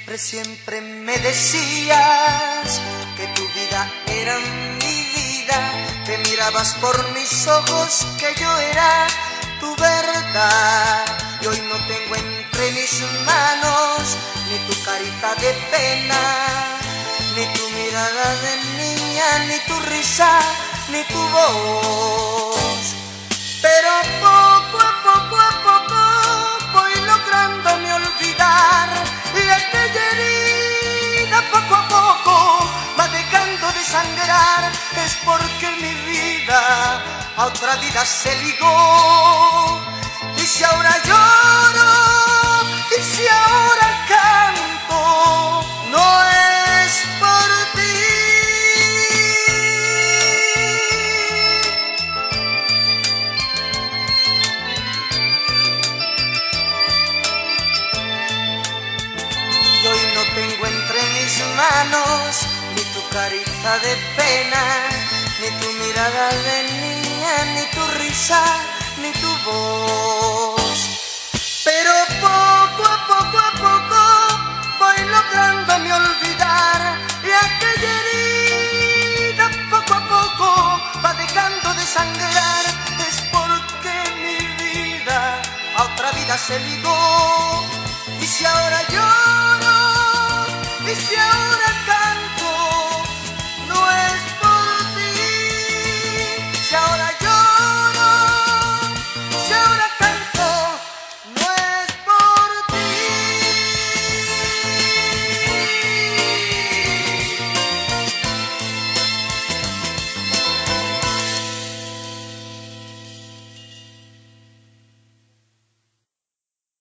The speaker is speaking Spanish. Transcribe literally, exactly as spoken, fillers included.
Siempre, siempre me decías que tu vida era mi vida, que mirabas por mis ojos que yo era tu verdad. Y hoy no tengo entre mis manos ni tu carita de pena, ni tu mirada de niña, ni tu risa, ni tu voz. Pero poco a poco a poco voy lográndome olvidar, y aquella herida poco a poco va dejando de sangrar. Es porque mi vida a otra vida se ligó. Y si ahora lloro, y si ahora canto, no es por ti. Y hoy no tengo entre mis manos ni tu carita de pena, ni tu mirada de niña, ni tu risa, ni tu voz. Pero poco a poco a poco voy lográndome olvidar, y aquella herida poco a poco va dejando de sangrar. Es porque mi vida a otra vida se ligó.